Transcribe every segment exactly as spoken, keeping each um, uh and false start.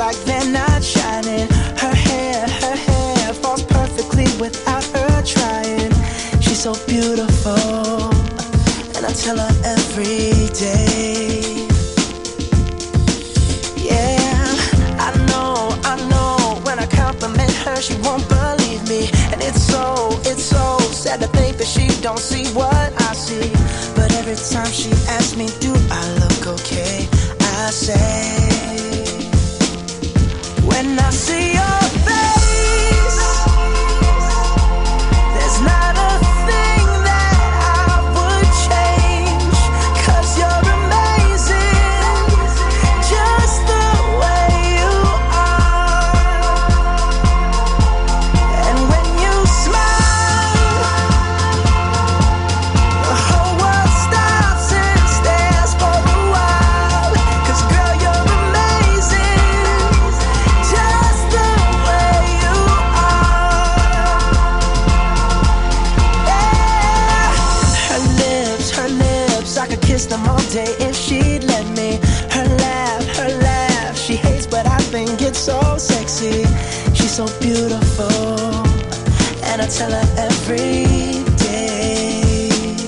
like they're not shining. Her hair, her hair falls perfectly without her trying. She's so beautiful, and I tell her every day. Yeah, I know, I know, when I compliment her, she won't believe me. And it's so, it's so sad to think that she don't see what I see. But every time she asks me, do I look okay, I say, when I see your face, there's not a thing that I would change. 'Cause you're amazing, just the way you are. And when you smile, the whole world stops and stares for a while. 'Cause girl, you're amazing, just the way you are. Yeah. Her lips, her lips, I could kiss them all day if she'd let me. Her laugh, her laugh, she hates but I think it's so sexy. She's so beautiful, and I tell her every day.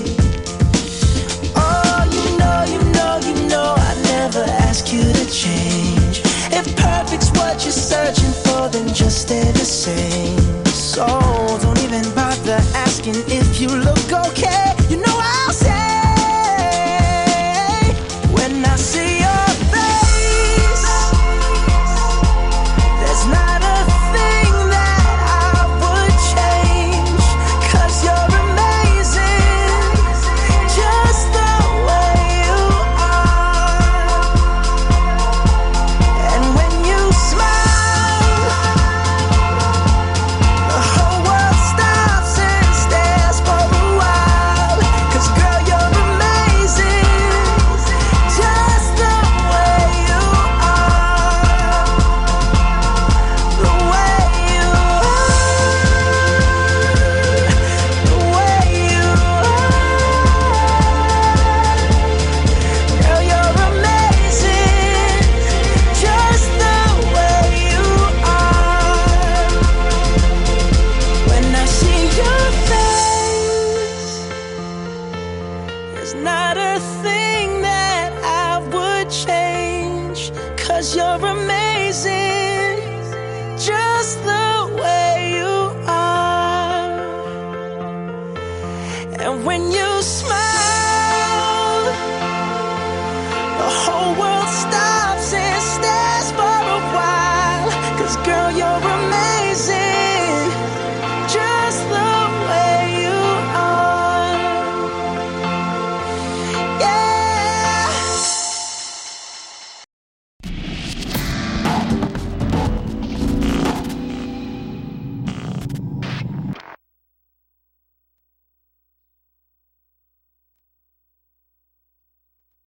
Oh, you know, you know, you know I never ask you to change. If perfect's what you're searching for, then just stay the same. So don't even bother asking if you look okay. You know I'll say, when I see your face, there's not a thing that I would change. 'Cause you're amazing, just the way you are. And when you smile, the whole world stops and stares for a while. 'Cause girl, you're amazing, just the way you are. The way you are, the way you are. Girl, you're amazing, just the way you are. When I see your face, there's not a thing that I would change. 'Cause you're amazing, just the